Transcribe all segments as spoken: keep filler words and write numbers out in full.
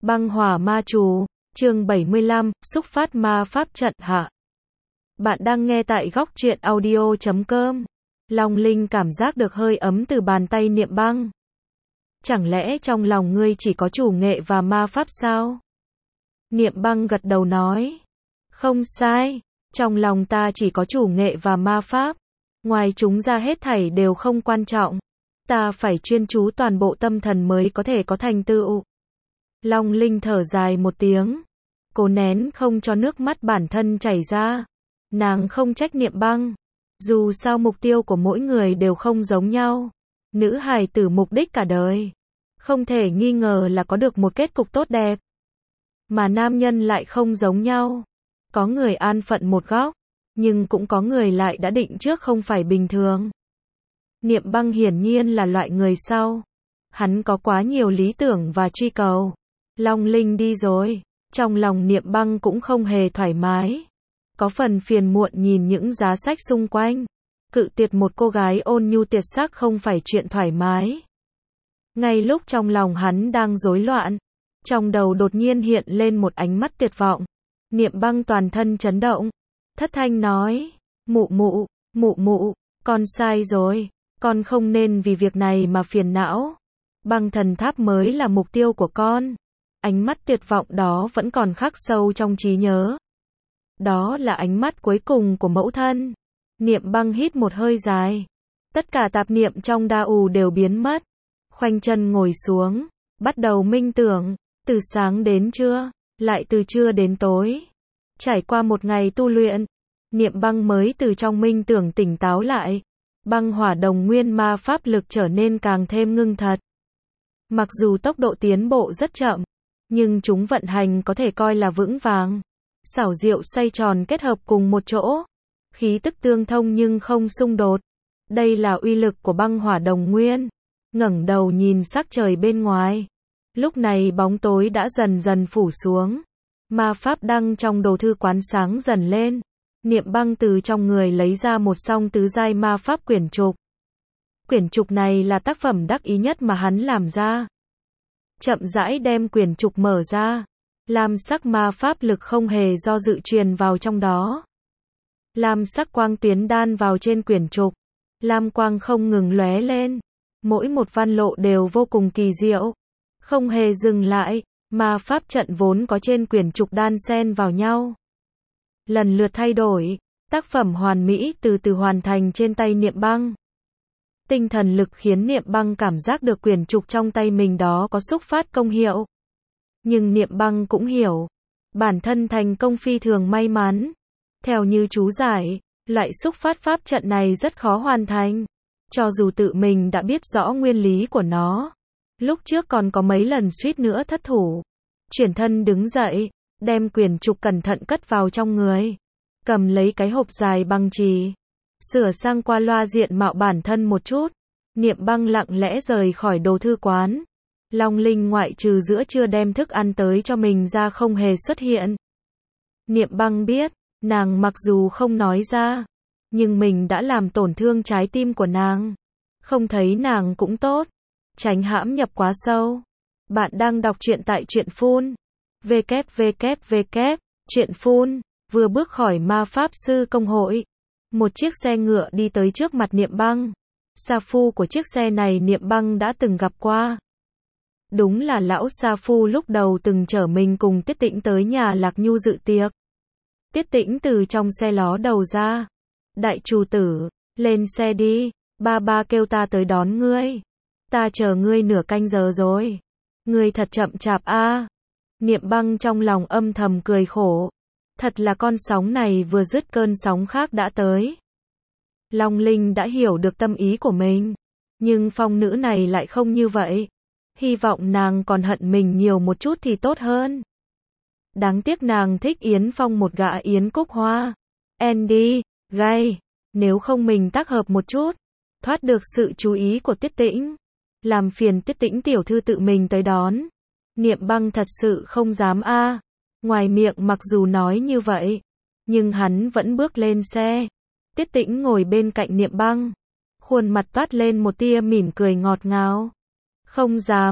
Băng hỏa ma chú, chương bảy mươi lăm, xúc phát ma pháp trận hạ. Bạn đang nghe tại góc truyện audio chấm com. Long Linh cảm giác được hơi ấm từ bàn tay Niệm Băng. Chẳng lẽ trong lòng ngươi chỉ có chủ nghệ và ma pháp sao? Niệm Băng gật đầu nói. Không sai, trong lòng ta chỉ có chủ nghệ và ma pháp. Ngoài chúng ra hết thảy đều không quan trọng. Ta phải chuyên chú toàn bộ tâm thần mới có thể có thành tựu. Long Linh thở dài một tiếng, cố nén không cho nước mắt bản thân chảy ra. Nàng không trách Niệm Băng, dù sao mục tiêu của mỗi người đều không giống nhau. Nữ hài tử mục đích cả đời, không thể nghi ngờ là có được một kết cục tốt đẹp. Mà nam nhân lại không giống nhau. Có người an phận một góc, nhưng cũng có người lại đã định trước không phải bình thường. Niệm Băng hiển nhiên là loại người sau. Hắn có quá nhiều lý tưởng và truy cầu. Long Linh đi rồi, trong lòng Niệm Băng cũng không hề thoải mái. Có phần phiền muộn nhìn những giá sách xung quanh. Cự tuyệt một cô gái ôn nhu tuyệt sắc không phải chuyện thoải mái. Ngay lúc trong lòng hắn đang rối loạn, trong đầu đột nhiên hiện lên một ánh mắt tuyệt vọng. Niệm Băng toàn thân chấn động, thất thanh nói, mụ mụ, mụ mụ, con sai rồi, con không nên vì việc này mà phiền não. Băng thần tháp mới là mục tiêu của con. Ánh mắt tuyệt vọng đó vẫn còn khắc sâu trong trí nhớ. Đó là ánh mắt cuối cùng của mẫu thân. Niệm Băng hít một hơi dài. Tất cả tạp niệm trong đa ù đều biến mất. Khoanh chân ngồi xuống, bắt đầu minh tưởng, từ sáng đến trưa, lại từ trưa đến tối. Trải qua một ngày tu luyện, Niệm Băng mới từ trong minh tưởng tỉnh táo lại. Băng hỏa đồng nguyên ma pháp lực trở nên càng thêm ngưng thật. Mặc dù tốc độ tiến bộ rất chậm, nhưng chúng vận hành có thể coi là vững vàng. Xảo diệu xoay tròn kết hợp cùng một chỗ. Khí tức tương thông nhưng không xung đột. Đây là uy lực của băng hỏa đồng nguyên. Ngẩng đầu nhìn sắc trời bên ngoài. Lúc này bóng tối đã dần dần phủ xuống. Ma pháp đăng trong đồ thư quán sáng dần lên. Niệm Băng từ trong người lấy ra một song tứ giai ma pháp quyển trục. Quyển trục này là tác phẩm đắc ý nhất mà hắn làm ra. Chậm rãi đem quyển trục mở ra. Lam sắc ma pháp lực không hề do dự truyền vào trong đó. Lam sắc quang tuyến đan vào trên quyển trục. Lam quang không ngừng lóe lên. Mỗi một văn lộ đều vô cùng kỳ diệu. Không hề dừng lại, ma pháp trận vốn có trên quyển trục đan xen vào nhau. Lần lượt thay đổi, tác phẩm hoàn mỹ từ từ hoàn thành trên tay Niệm Băng. Tinh thần lực khiến Niệm Băng cảm giác được quyển trục trong tay mình đó có xúc phát công hiệu. Nhưng Niệm Băng cũng hiểu, bản thân thành công phi thường may mắn. Theo như chú giải, loại xúc phát pháp trận này rất khó hoàn thành. Cho dù tự mình đã biết rõ nguyên lý của nó. Lúc trước còn có mấy lần suýt nữa thất thủ. Chuyển thân đứng dậy, đem quyển trục cẩn thận cất vào trong người. Cầm lấy cái hộp dài bằng chì. Sửa sang qua loa diện mạo bản thân một chút. Niệm Băng lặng lẽ rời khỏi đồ thư quán. Long Linh ngoại trừ giữa trưa đem thức ăn tới cho mình ra không hề xuất hiện. Niệm Băng biết, nàng mặc dù không nói ra, nhưng mình đã làm tổn thương trái tim của nàng. Không thấy nàng cũng tốt. Tránh hãm nhập quá sâu. Bạn đang đọc truyện tại truyện phun. www. Truyện phun. Vừa bước khỏi ma pháp sư công hội. Một chiếc xe ngựa đi tới trước mặt Niệm Băng. Sa phu của chiếc xe này Niệm Băng đã từng gặp qua. Đúng là lão Sa phu lúc đầu từng chở mình cùng Tiết Tĩnh tới nhà Lạc Nhu dự tiệc. Tiết Tĩnh từ trong xe ló đầu ra. Đại chủ tử, lên xe đi, ba ba kêu ta tới đón ngươi. Ta chờ ngươi nửa canh giờ rồi. Ngươi thật chậm chạp a. Niệm Băng trong lòng âm thầm cười khổ. Thật là con sóng này vừa dứt cơn sóng khác đã tới. Long Linh đã hiểu được tâm ý của mình. Nhưng phong nữ này lại không như vậy. Hy vọng nàng còn hận mình nhiều một chút thì tốt hơn. Đáng tiếc nàng thích Yến Phong một gã Yến Cúc Hoa. Andy, gay. Nếu không mình tác hợp một chút. Thoát được sự chú ý của Tiết Tĩnh. Làm phiền Tiết Tĩnh tiểu thư tự mình tới đón. Niệm Băng thật sự không dám a. Ngoài miệng mặc dù nói như vậy, nhưng hắn vẫn bước lên xe. Tiết Tĩnh ngồi bên cạnh Niệm Băng. Khuôn mặt toát lên một tia mỉm cười ngọt ngào. Không dám.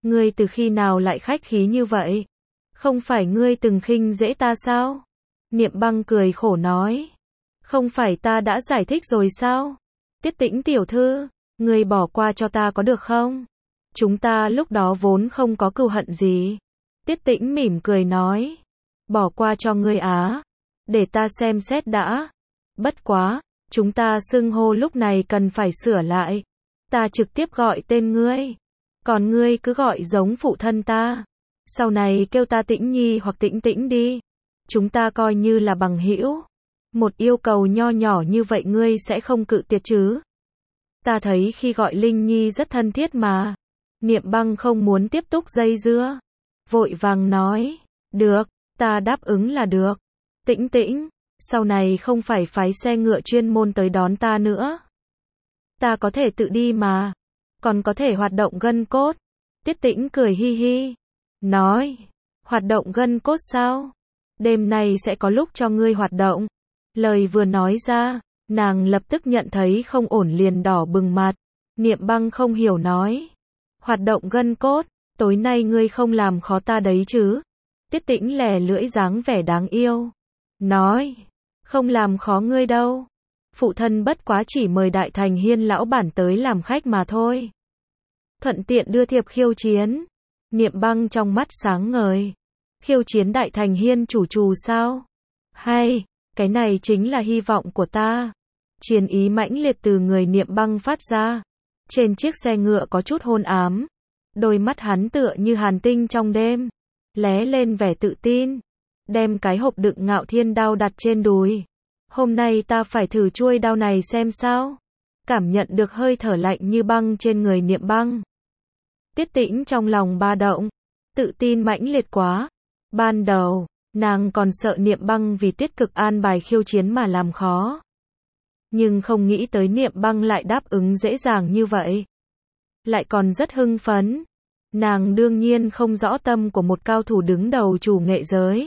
Ngươi từ khi nào lại khách khí như vậy? Không phải ngươi từng khinh dễ ta sao? Niệm Băng cười khổ nói. Không phải ta đã giải thích rồi sao? Tiết Tĩnh tiểu thư, ngươi bỏ qua cho ta có được không? Chúng ta lúc đó vốn không có cừu hận gì. Tiết Tĩnh mỉm cười nói. Bỏ qua cho ngươi á? Để ta xem xét đã. Bất quá, chúng ta xưng hô lúc này cần phải sửa lại. Ta trực tiếp gọi tên ngươi. Còn ngươi cứ gọi giống phụ thân ta. Sau này kêu ta Tĩnh Nhi hoặc Tĩnh Tĩnh đi. Chúng ta coi như là bằng hữu. Một yêu cầu nho nhỏ như vậy ngươi sẽ không cự tuyệt chứ? Ta thấy khi gọi Linh Nhi rất thân thiết mà. Niệm Băng không muốn tiếp tục dây dưa. Vội vàng nói. Được, ta đáp ứng là được. Tĩnh Tĩnh, sau này không phải phái xe ngựa chuyên môn tới đón ta nữa. Ta có thể tự đi mà. Còn có thể hoạt động gân cốt. Tiết Tĩnh cười hi hi. Nói. Hoạt động gân cốt sao? Đêm nay sẽ có lúc cho ngươi hoạt động. Lời vừa nói ra, nàng lập tức nhận thấy không ổn liền đỏ bừng mặt. Niệm Băng không hiểu nói. Hoạt động gân cốt, tối nay ngươi không làm khó ta đấy chứ? Tiết Tĩnh lè lưỡi dáng vẻ đáng yêu. Nói. Không làm khó ngươi đâu. Phụ thân bất quá chỉ mời Đại Thành Hiên lão bản tới làm khách mà thôi. Thuận tiện đưa thiệp khiêu chiến. Niệm Băng trong mắt sáng ngời. Khiêu chiến Đại Thành Hiên chủ trù sao? Hay, cái này chính là hy vọng của ta. Chiến ý mãnh liệt từ người Niệm Băng phát ra. Trên chiếc xe ngựa có chút hôn ám. Đôi mắt hắn tựa như hàn tinh trong đêm. Lé lên vẻ tự tin. Đem cái hộp đựng Ngạo Thiên đao đặt trên đùi. Hôm nay ta phải thử chuôi đao này xem sao. Cảm nhận được hơi thở lạnh như băng trên người Niệm Băng. Tiết Tĩnh trong lòng ba động. Tự tin mãnh liệt quá. Ban đầu, nàng còn sợ Niệm Băng vì Tiết Cực an bài khiêu chiến mà làm khó. Nhưng không nghĩ tới Niệm Băng lại đáp ứng dễ dàng như vậy. Lại còn rất hưng phấn. Nàng đương nhiên không rõ tâm của một cao thủ đứng đầu chủ nghệ giới.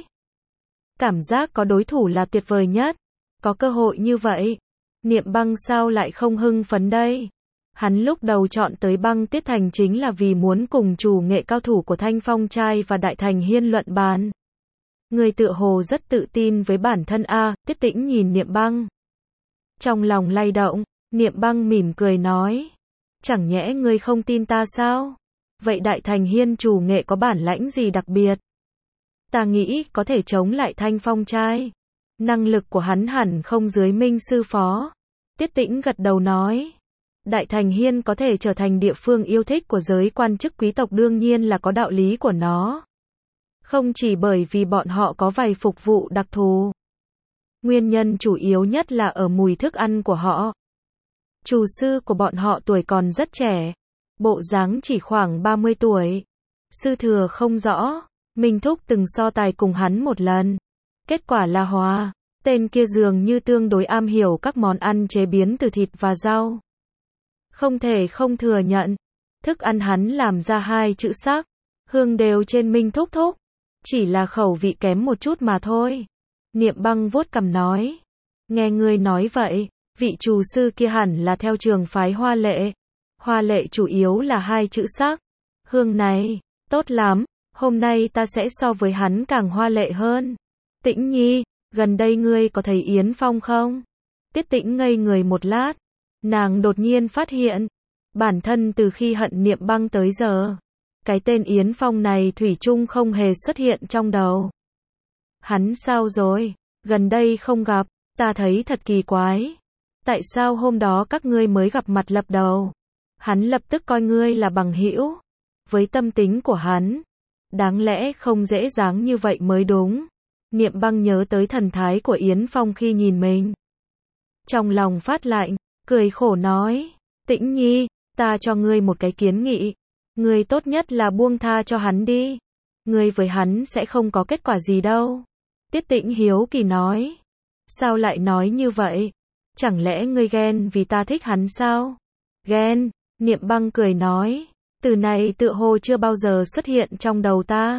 Cảm giác có đối thủ là tuyệt vời nhất. Có cơ hội như vậy. Niệm Băng sao lại không hưng phấn đây? Hắn lúc đầu chọn tới Băng Tiết Thành chính là vì muốn cùng chủ nghệ cao thủ của Thanh Phong Trai và Đại Thành Hiên luận bàn. Người tựa hồ rất tự tin với bản thân a. Tiết Tĩnh nhìn Niệm Băng. Trong lòng lay động, Niệm Băng mỉm cười nói. Chẳng nhẽ ngươi không tin ta sao? Vậy Đại Thành Hiên chủ nghệ có bản lãnh gì đặc biệt? Ta nghĩ có thể chống lại Thanh Phong Trai. Năng lực của hắn hẳn không dưới Minh sư phó. Tiết Tĩnh gật đầu nói. Đại Thành Hiên có thể trở thành địa phương yêu thích của giới quan chức quý tộc đương nhiên là có đạo lý của nó. Không chỉ bởi vì bọn họ có vài phục vụ đặc thù. Nguyên nhân chủ yếu nhất là ở mùi thức ăn của họ. Chủ sư của bọn họ tuổi còn rất trẻ. Bộ dáng chỉ khoảng ba mươi tuổi. Sư thừa không rõ. Minh Thúc từng so tài cùng hắn một lần. Kết quả là hòa. Tên kia dường như tương đối am hiểu các món ăn chế biến từ thịt và rau. Không thể không thừa nhận. Thức ăn hắn làm ra hai chữ sắc. Hương đều trên Minh Thúc Thúc. Chỉ là khẩu vị kém một chút mà thôi. Niệm Băng vuốt cằm nói. Nghe ngươi nói vậy, vị chủ sư kia hẳn là theo trường phái Hoa Lệ. Hoa Lệ chủ yếu là hai chữ sắc. Hương này, tốt lắm, hôm nay ta sẽ so với hắn càng hoa lệ hơn. Tĩnh Nhi, gần đây ngươi có thấy Yến Phong không? Tiết Tĩnh ngây người một lát. Nàng đột nhiên phát hiện. Bản thân từ khi hận Niệm Băng tới giờ. Cái tên Yến Phong này thủy chung không hề xuất hiện trong đầu. Hắn sao rồi? Gần đây không gặp, ta thấy thật kỳ quái. Tại sao hôm đó các ngươi mới gặp mặt lập đầu? Hắn lập tức coi ngươi là bằng hữu. Với tâm tính của hắn, đáng lẽ không dễ dàng như vậy mới đúng. Niệm Băng nhớ tới thần thái của Yến Phong khi nhìn mình. Trong lòng phát lạnh, cười khổ nói. Tĩnh Nhi, ta cho ngươi một cái kiến nghị. Ngươi tốt nhất là buông tha cho hắn đi. Ngươi với hắn sẽ không có kết quả gì đâu. Tiết Tĩnh hiếu kỳ nói. Sao lại nói như vậy? Chẳng lẽ ngươi ghen vì ta thích hắn sao? Ghen, Niệm Băng cười nói. Từ này tựa hồ chưa bao giờ xuất hiện trong đầu ta.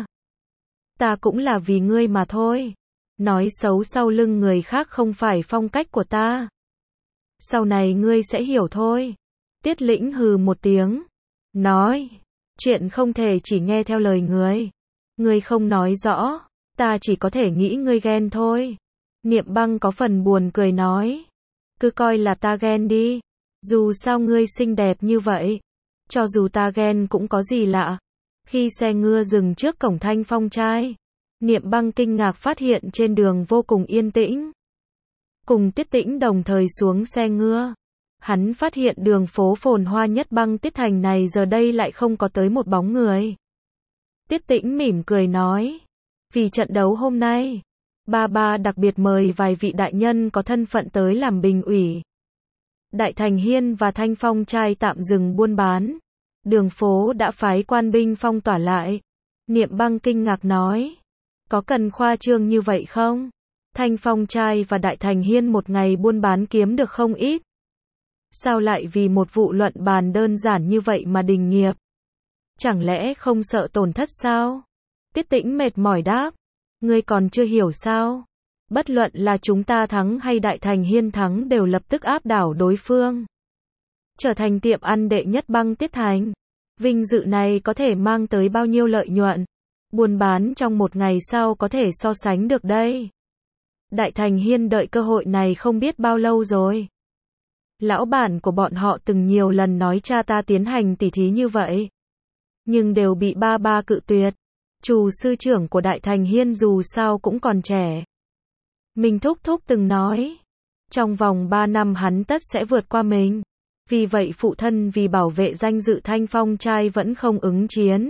Ta cũng là vì ngươi mà thôi. Nói xấu sau lưng người khác không phải phong cách của ta. Sau này ngươi sẽ hiểu thôi. Tiết Lĩnh hừ một tiếng. Nói. Chuyện không thể chỉ nghe theo lời người. Ngươi không nói rõ, ta chỉ có thể nghĩ ngươi ghen thôi. Niệm Băng có phần buồn cười nói. Cứ coi là ta ghen đi. Dù sao ngươi xinh đẹp như vậy. Cho dù ta ghen cũng có gì lạ. Khi xe ngựa dừng trước cổng Thanh Phong trai, Niệm Băng kinh ngạc phát hiện trên đường vô cùng yên tĩnh. Cùng Tiết Tĩnh đồng thời xuống xe ngựa. Hắn phát hiện đường phố phồn hoa nhất Băng Tiết Thành này giờ đây lại không có tới một bóng người. Tiết Tĩnh mỉm cười nói. Vì trận đấu hôm nay, ba ba đặc biệt mời vài vị đại nhân có thân phận tới làm bình ủy. Đại Thành Hiên và Thanh Phong trai tạm dừng buôn bán. Đường phố đã phái quan binh phong tỏa lại. Niệm Băng kinh ngạc nói. Có cần khoa trương như vậy không? Thanh Phong trai và Đại Thành Hiên một ngày buôn bán kiếm được không ít. Sao lại vì một vụ luận bàn đơn giản như vậy mà đình nghiệp? Chẳng lẽ không sợ tổn thất sao? Tiết Tĩnh mệt mỏi đáp. Ngươi còn chưa hiểu sao? Bất luận là chúng ta thắng hay Đại Thành Hiên thắng đều lập tức áp đảo đối phương. Trở thành tiệm ăn đệ nhất Băng Tiết Thành. Vinh dự này có thể mang tới bao nhiêu lợi nhuận? Buôn bán trong một ngày sao có thể so sánh được đây? Đại Thành Hiên đợi cơ hội này không biết bao lâu rồi. Lão bản của bọn họ từng nhiều lần nói cha ta tiến hành tỉ thí như vậy. Nhưng đều bị ba ba cự tuyệt. Chủ sư trưởng của Đại Thành Hiên dù sao cũng còn trẻ. Mình thúc thúc từng nói. Trong vòng ba năm hắn tất sẽ vượt qua mình. Vì vậy phụ thân vì bảo vệ danh dự Thanh Phong trai vẫn không ứng chiến.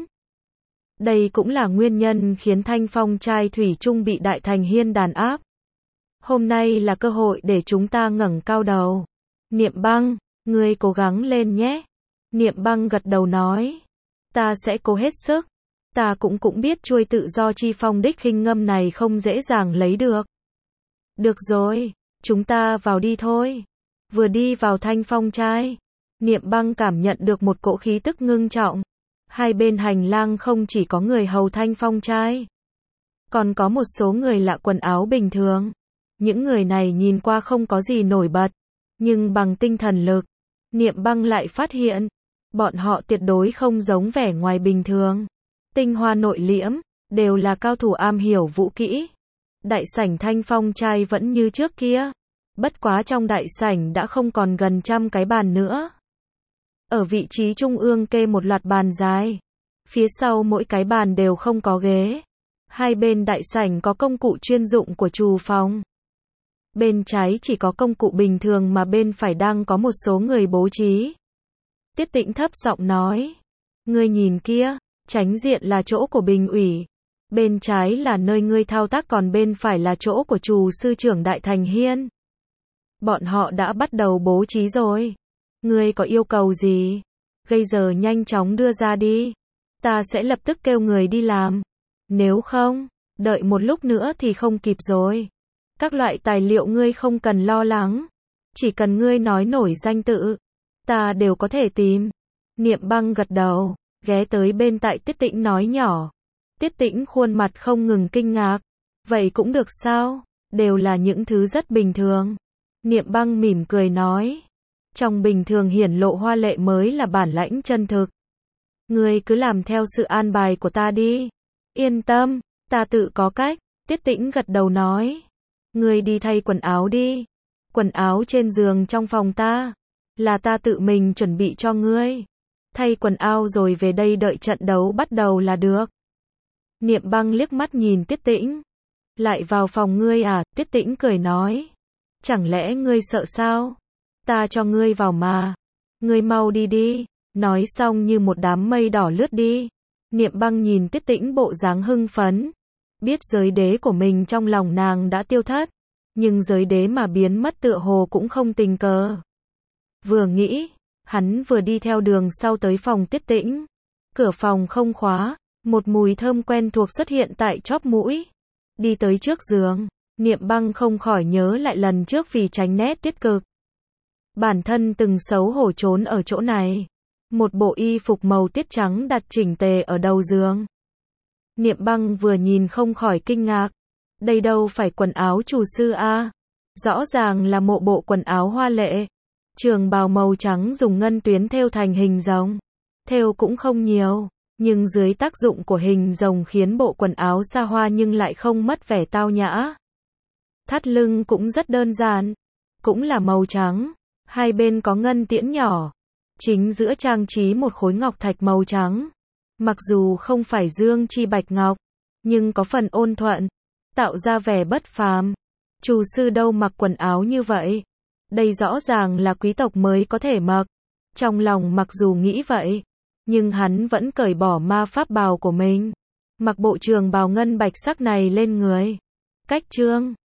Đây cũng là nguyên nhân khiến Thanh Phong trai thủy chung bị Đại Thành Hiên đàn áp. Hôm nay là cơ hội để chúng ta ngẩng cao đầu. Niệm Băng, ngươi cố gắng lên nhé. Niệm Băng gật đầu nói. Ta sẽ cố hết sức. Ta cũng cũng biết chuôi tự do chi phong đích khinh ngâm này không dễ dàng lấy được. Được rồi, chúng ta vào đi thôi. Vừa đi vào Thanh Phong trai, Niệm Băng cảm nhận được một cỗ khí tức ngưng trọng. Hai bên hành lang không chỉ có người hầu Thanh Phong trai, còn có một số người lạ quần áo bình thường. Những người này nhìn qua không có gì nổi bật, nhưng bằng tinh thần lực, Niệm Băng lại phát hiện, bọn họ tuyệt đối không giống vẻ ngoài bình thường. Tinh hoa nội liễm, đều là cao thủ am hiểu vũ kỹ. Đại sảnh Thanh Phong trai vẫn như trước kia. Bất quá trong đại sảnh đã không còn gần trăm cái bàn nữa. Ở vị trí trung ương kê một loạt bàn dài. Phía sau mỗi cái bàn đều không có ghế. Hai bên đại sảnh có công cụ chuyên dụng của trù phòng. Bên trái chỉ có công cụ bình thường mà bên phải đang có một số người bố trí. Tiết Tĩnh thấp giọng nói. Ngươi nhìn kia, tránh diện là chỗ của bình ủy. Bên trái là nơi ngươi thao tác còn bên phải là chỗ của trù sư trưởng Đại Thành Hiên. Bọn họ đã bắt đầu bố trí rồi. Ngươi có yêu cầu gì? Bây giờ nhanh chóng đưa ra đi. Ta sẽ lập tức kêu người đi làm. Nếu không, đợi một lúc nữa thì không kịp rồi. Các loại tài liệu ngươi không cần lo lắng. Chỉ cần ngươi nói nổi danh tự, ta đều có thể tìm. Niệm Băng gật đầu, ghé tới bên tại Tiết Tĩnh nói nhỏ. Tiết Tĩnh khuôn mặt không ngừng kinh ngạc. Vậy cũng được sao? Đều là những thứ rất bình thường. Niệm Băng mỉm cười nói. Trong bình thường hiển lộ hoa lệ mới là bản lãnh chân thực. Ngươi cứ làm theo sự an bài của ta đi. Yên tâm, ta tự có cách. Tiết Tĩnh gật đầu nói. Ngươi đi thay quần áo đi. Quần áo trên giường trong phòng ta, là ta tự mình chuẩn bị cho ngươi. Thay quần áo rồi về đây đợi trận đấu bắt đầu là được. Niệm Băng liếc mắt nhìn Tiết Tĩnh. Lại vào phòng ngươi à? Tiết Tĩnh cười nói. Chẳng lẽ ngươi sợ sao? Ta cho ngươi vào mà. Ngươi mau đi đi. Nói xong như một đám mây đỏ lướt đi. Niệm Băng nhìn Tiết Tĩnh bộ dáng hưng phấn. Biết giới đế của mình trong lòng nàng đã tiêu thất. Nhưng giới đế mà biến mất tựa hồ cũng không tình cờ. Vừa nghĩ, hắn vừa đi theo đường sau tới phòng Tiết Tĩnh. Cửa phòng không khóa. Một mùi thơm quen thuộc xuất hiện tại chóp mũi. Đi tới trước giường, Niệm Băng không khỏi nhớ lại lần trước vì tránh nét tiết cực. Bản thân từng xấu hổ trốn ở chỗ này. Một bộ y phục màu tiết trắng đặt chỉnh tề ở đầu giường. Niệm Băng vừa nhìn không khỏi kinh ngạc. Đây đâu phải quần áo chủ sư a? Rõ ràng là một bộ quần áo hoa lệ. Trường bào màu trắng dùng ngân tuyến thêu thành hình rồng. Thêu cũng không nhiều, nhưng dưới tác dụng của hình rồng khiến bộ quần áo xa hoa nhưng lại không mất vẻ tao nhã. Thắt lưng cũng rất đơn giản, cũng là màu trắng, hai bên có ngân tiễn nhỏ, chính giữa trang trí một khối ngọc thạch màu trắng. Mặc dù không phải dương chi bạch ngọc, nhưng có phần ôn thuận, tạo ra vẻ bất phàm. Chủ sư đâu mặc quần áo như vậy? Đây rõ ràng là quý tộc mới có thể mặc. Trong lòng mặc dù nghĩ vậy, nhưng hắn vẫn cởi bỏ ma pháp bào của mình, mặc bộ trường bào ngân bạch sắc này lên người. Cách chương